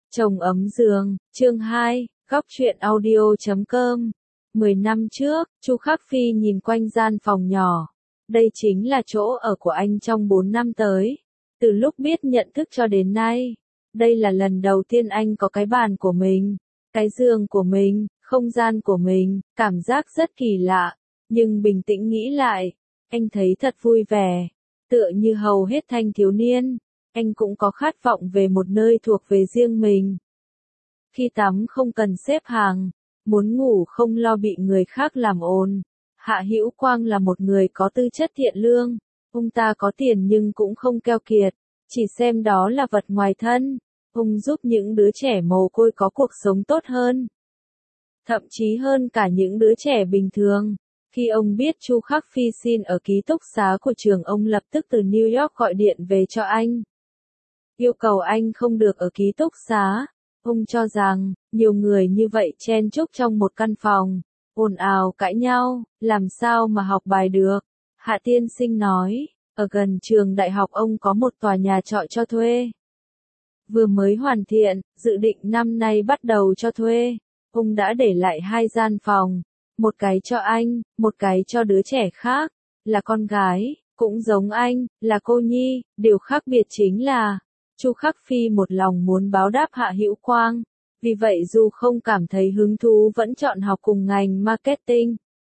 Chồng ấm giường, chương 2, góc truyện audio.com. 10 năm trước, Chu Khắc Phi nhìn quanh gian phòng nhỏ. Đây chính là chỗ ở của anh trong 4 năm tới. Từ lúc biết nhận thức cho đến nay, đây là lần đầu tiên anh có cái bàn của mình, cái giường của mình, không gian của mình, cảm giác rất kỳ lạ. Nhưng bình tĩnh nghĩ lại, anh thấy thật vui vẻ. Tựa như hầu hết thanh thiếu niên, anh cũng có khát vọng về một nơi thuộc về riêng mình. Khi tắm không cần xếp hàng, muốn ngủ không lo bị người khác làm ồn. Hạ Hữu Quang là một người có tư chất thiện lương, ông ta có tiền nhưng cũng không keo kiệt, chỉ xem đó là vật ngoài thân. Ông giúp những đứa trẻ mồ côi có cuộc sống tốt hơn, thậm chí hơn cả những đứa trẻ bình thường. Khi ông biết Chu Khắc Phi xin ở ký túc xá của trường, ông lập tức từ New York gọi điện về cho anh, yêu cầu anh không được ở ký túc xá. Ông cho rằng, nhiều người như vậy chen chúc trong một căn phòng, ồn ào cãi nhau, làm sao mà học bài được. Hạ tiên sinh nói, ở gần trường đại học ông có một tòa nhà trọ cho thuê. Vừa mới hoàn thiện, dự định năm nay bắt đầu cho thuê. Ông đã để lại 2 gian phòng, một cái cho anh, một cái cho đứa trẻ khác, là con gái, cũng giống anh, là cô nhi. Điều khác biệt chính là, Chu Khắc Phi một lòng muốn báo đáp Hạ Hữu Quang, vì vậy dù không cảm thấy hứng thú vẫn chọn học cùng ngành marketing.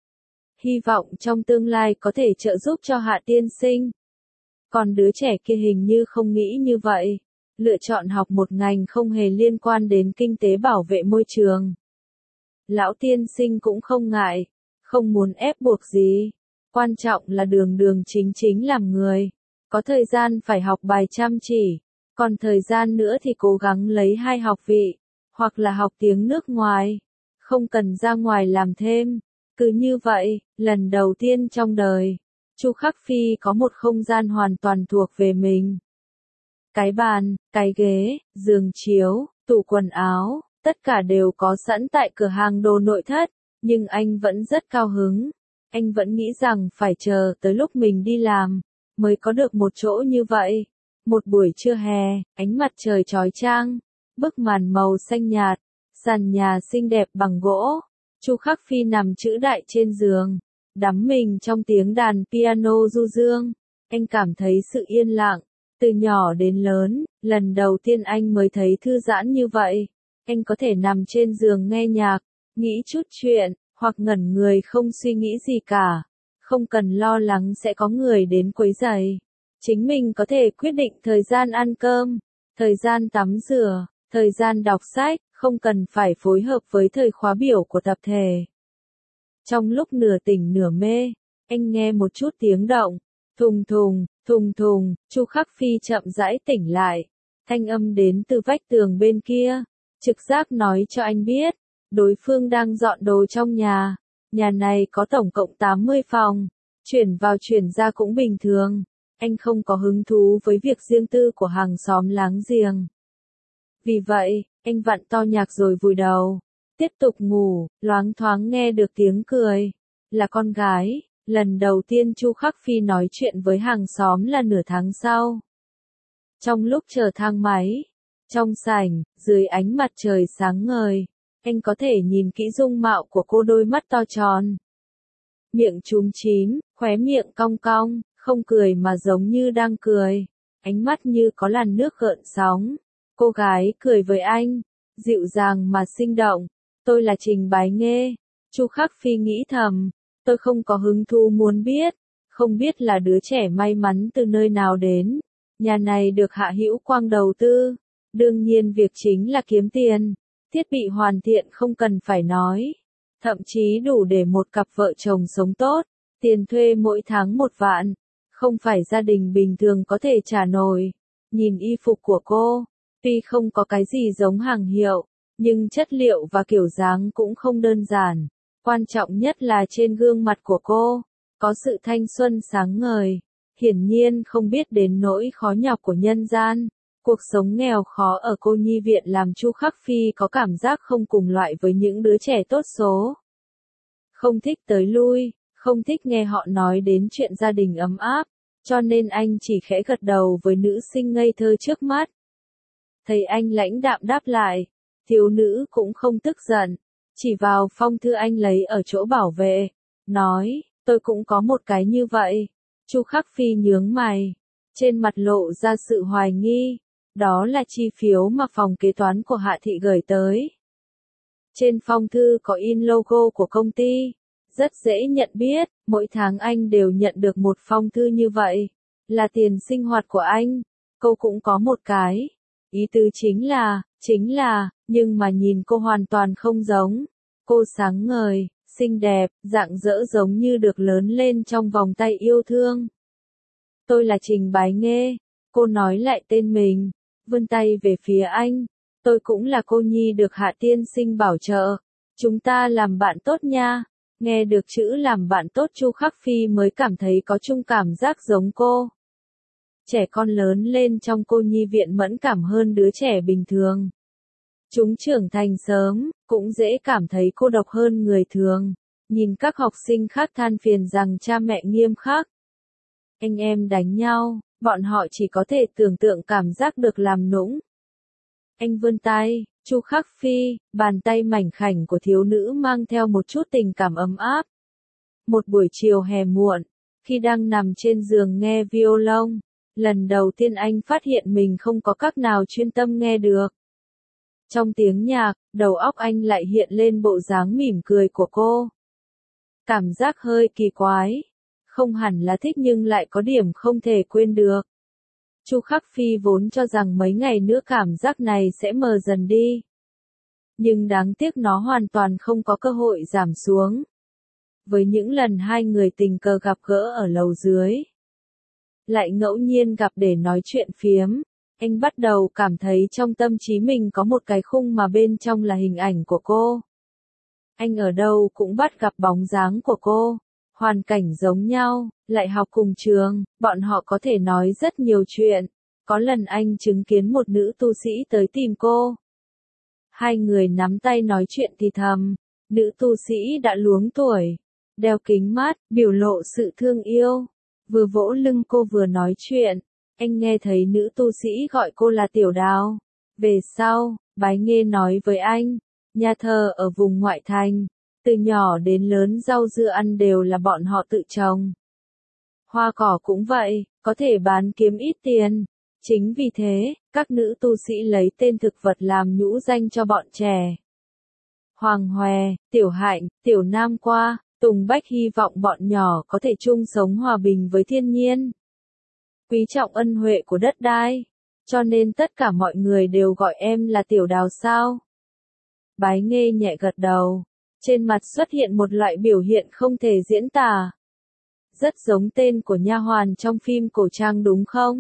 Hy vọng trong tương lai có thể trợ giúp cho Hạ tiên sinh. Còn đứa trẻ kia hình như không nghĩ như vậy, lựa chọn học một ngành không hề liên quan đến kinh tế bảo vệ môi trường. Lão tiên sinh cũng không ngại, không muốn ép buộc gì. Quan trọng là đường đường chính chính làm người, có thời gian phải học bài chăm chỉ. Còn thời gian nữa thì cố gắng lấy 2 học vị, hoặc là học tiếng nước ngoài, không cần ra ngoài làm thêm. Cứ như vậy, lần đầu tiên trong đời, Chu Khắc Phi có một không gian hoàn toàn thuộc về mình. Cái bàn, cái ghế, giường chiếu, tủ quần áo, tất cả đều có sẵn tại cửa hàng đồ nội thất, nhưng anh vẫn rất cao hứng. Anh vẫn nghĩ rằng phải chờ tới lúc mình đi làm, mới có được một chỗ như vậy. Một buổi trưa hè, ánh mặt trời chói chang, bức màn màu xanh nhạt, sàn nhà xinh đẹp bằng gỗ. Chu Khắc Phi nằm chữ đại trên giường, đắm mình trong tiếng đàn piano du dương. Anh cảm thấy sự yên lặng. Từ nhỏ đến lớn, lần đầu tiên anh mới thấy thư giãn như vậy. Anh có thể nằm trên giường nghe nhạc, nghĩ chút chuyện, hoặc ngẩn người không suy nghĩ gì cả. Không cần lo lắng sẽ có người đến quấy rầy. Chính mình có thể quyết định thời gian ăn cơm, thời gian tắm rửa, thời gian đọc sách, không cần phải phối hợp với thời khóa biểu của tập thể. Trong lúc nửa tỉnh nửa mê, anh nghe một chút tiếng động, thùng thùng, thùng thùng. Chu Khắc Phi chậm rãi tỉnh lại, thanh âm đến từ vách tường bên kia, trực giác nói cho anh biết, đối phương đang dọn đồ trong nhà. Nhà này có tổng cộng 80 phòng, chuyển vào chuyển ra cũng bình thường. Anh không có hứng thú với việc riêng tư của hàng xóm láng giềng. Vì vậy, anh vặn to nhạc rồi vùi đầu, tiếp tục ngủ. Loáng thoáng nghe được tiếng cười, là con gái. Lần đầu tiên Chu Khắc Phi nói chuyện với hàng xóm là nửa tháng sau. Trong lúc chờ thang máy, trong sảnh, dưới ánh mặt trời sáng ngời, anh có thể nhìn kỹ dung mạo của cô, đôi mắt to tròn, miệng chúm chím, khóe miệng cong cong, không cười mà giống như đang cười, ánh mắt như có làn nước gợn sóng. Cô gái cười với anh, dịu dàng mà sinh động. Tôi là Trình Bái Nghê. Chu Khắc Phi nghĩ thầm, tôi không có hứng thú muốn biết, không biết là đứa trẻ may mắn từ nơi nào đến. Nhà này được Hạ Hữu Quang đầu tư, đương nhiên việc chính là kiếm tiền. Thiết bị hoàn thiện không cần phải nói, thậm chí đủ để một cặp vợ chồng sống tốt. Tiền thuê mỗi tháng 1 vạn, không phải gia đình bình thường có thể trả nổi. Nhìn y phục của cô, tuy không có cái gì giống hàng hiệu, nhưng chất liệu và kiểu dáng cũng không đơn giản. Quan trọng nhất là trên gương mặt của cô, có sự thanh xuân sáng ngời, hiển nhiên không biết đến nỗi khó nhọc của nhân gian. Cuộc sống nghèo khó ở cô nhi viện làm Chu Khắc Phi có cảm giác không cùng loại với những đứa trẻ tốt số. Không thích tới lui, không thích nghe họ nói đến chuyện gia đình ấm áp, cho nên anh chỉ khẽ gật đầu với nữ sinh ngây thơ trước mắt. Thấy anh lãnh đạm đáp lại, thiếu nữ cũng không tức giận, chỉ vào phong thư anh lấy ở chỗ bảo vệ, nói, tôi cũng có một cái như vậy. Chu Khắc Phi nhướng mày, trên mặt lộ ra sự hoài nghi, đó là chi phiếu mà phòng kế toán của Hạ Thị gửi tới. Trên phong thư có in logo của công ty, rất dễ nhận biết, mỗi tháng anh đều nhận được một phong thư như vậy, là tiền sinh hoạt của anh, cô cũng có một cái. Ý tứ chính là, nhưng mà nhìn cô hoàn toàn không giống. Cô sáng ngời, xinh đẹp, rạng rỡ giống như được lớn lên trong vòng tay yêu thương. Tôi là Trình Bái Nghê, cô nói lại tên mình, vươn tay về phía anh. Tôi cũng là cô nhi được Hạ tiên sinh bảo trợ. Chúng ta làm bạn tốt nha. Nghe được chữ làm bạn tốt Chu Khắc Phi mới cảm thấy có chung cảm giác giống cô. Trẻ con lớn lên trong cô nhi viện mẫn cảm hơn đứa trẻ bình thường. Chúng trưởng thành sớm, cũng dễ cảm thấy cô độc hơn người thường. Nhìn các học sinh khác than phiền rằng cha mẹ nghiêm khắc. Anh em đánh nhau, bọn họ chỉ có thể tưởng tượng cảm giác được làm nũng. Anh vươn tay, Chu Khắc Phi, bàn tay mảnh khảnh của thiếu nữ mang theo một chút tình cảm ấm áp. Một buổi chiều hè muộn, khi đang nằm trên giường nghe violon, lần đầu tiên anh phát hiện mình không có cách nào chuyên tâm nghe được. Trong tiếng nhạc, đầu óc anh lại hiện lên bộ dáng mỉm cười của cô. Cảm giác hơi kỳ quái, không hẳn là thích nhưng lại có điểm không thể quên được. Chu Khắc Phi vốn cho rằng mấy ngày nữa cảm giác này sẽ mờ dần đi. Nhưng đáng tiếc nó hoàn toàn không có cơ hội giảm xuống. Với những lần hai người tình cờ gặp gỡ ở lầu dưới, lại ngẫu nhiên gặp để nói chuyện phiếm, anh bắt đầu cảm thấy trong tâm trí mình có một cái khung mà bên trong là hình ảnh của cô. Anh ở đâu cũng bắt gặp bóng dáng của cô, hoàn cảnh giống nhau, lại học cùng trường, bọn họ có thể nói rất nhiều chuyện. Có lần anh chứng kiến một nữ tu sĩ tới tìm cô. Hai người nắm tay nói chuyện thì thầm, nữ tu sĩ đã luống tuổi, đeo kính mát, biểu lộ sự thương yêu, vừa vỗ lưng cô vừa nói chuyện. Anh nghe thấy nữ tu sĩ gọi cô là Tiểu Đào. Về sau, Bái Nghê nói với anh, nhà thờ ở vùng ngoại thành, từ nhỏ đến lớn rau dưa ăn đều là bọn họ tự trồng. Hoa cỏ cũng vậy, có thể bán kiếm ít tiền. Chính vì thế, các nữ tu sĩ lấy tên thực vật làm nhũ danh cho bọn trẻ. Hoàng Hòe, Tiểu Hạnh, Tiểu Nam Qua, Tùng Bách hy vọng bọn nhỏ có thể chung sống hòa bình với thiên nhiên. Quý trọng ân huệ của đất đai, cho nên tất cả mọi người đều gọi em là Tiểu Đào sao? Bái Nghê nhẹ gật đầu, trên mặt xuất hiện một loại biểu hiện không thể diễn tả. Rất giống tên của nha hoàn trong phim cổ trang đúng không?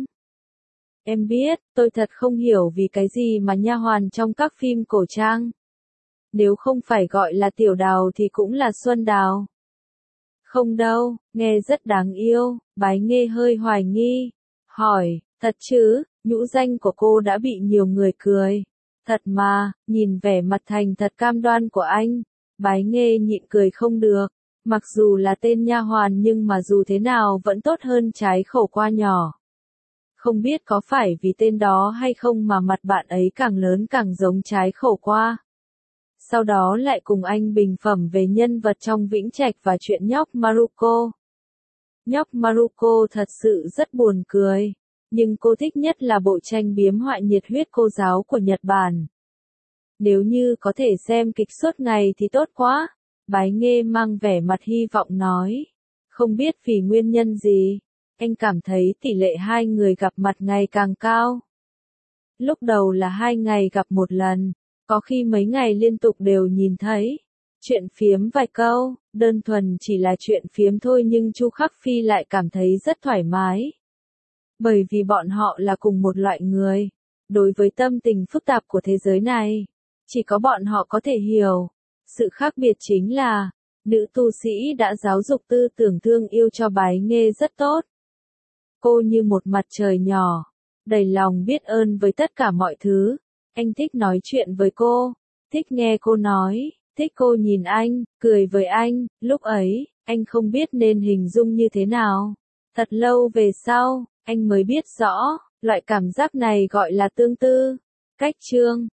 Em biết, tôi thật không hiểu vì cái gì mà nha hoàn trong các phim cổ trang. Nếu không phải gọi là Tiểu Đào thì cũng là Xuân Đào. Không đâu, nghe rất đáng yêu, Bái Nghê hơi hoài nghi. Hỏi, thật chứ, nhũ danh của cô đã bị nhiều người cười. Thật mà, nhìn vẻ mặt thành thật cam đoan của anh, Bái Nghê nhịn cười không được. Mặc dù là tên nha hoàn nhưng mà dù thế nào vẫn tốt hơn trái khẩu qua nhỏ. Không biết có phải vì tên đó hay không mà mặt bạn ấy càng lớn càng giống trái khẩu qua. Sau đó lại cùng anh bình phẩm về nhân vật trong Vĩnh Trạch và chuyện nhóc Maruko. Nhóc Maruko thật sự rất buồn cười, nhưng cô thích nhất là bộ tranh biếm họa nhiệt huyết cô giáo của Nhật Bản. Nếu như có thể xem kịch suốt ngày thì tốt quá, Bái Nghê mang vẻ mặt hy vọng nói. Không biết vì nguyên nhân gì, anh cảm thấy tỷ lệ hai người gặp mặt ngày càng cao. Lúc đầu là 2 ngày gặp một lần, có khi mấy ngày liên tục đều nhìn thấy. Chuyện phiếm vài câu, đơn thuần chỉ là chuyện phiếm thôi nhưng Chu Khắc Phi lại cảm thấy rất thoải mái. Bởi vì bọn họ là cùng một loại người. Đối với tâm tình phức tạp của thế giới này, chỉ có bọn họ có thể hiểu. Sự khác biệt chính là, nữ tu sĩ đã giáo dục tư tưởng thương yêu cho Bái Nghê rất tốt. Cô như một mặt trời nhỏ, đầy lòng biết ơn với tất cả mọi thứ. Anh thích nói chuyện với cô, thích nghe cô nói, thích cô nhìn anh, cười với anh. Lúc ấy, anh không biết nên hình dung như thế nào. Thật lâu về sau, anh mới biết rõ, loại cảm giác này gọi là tương tư. Cách chương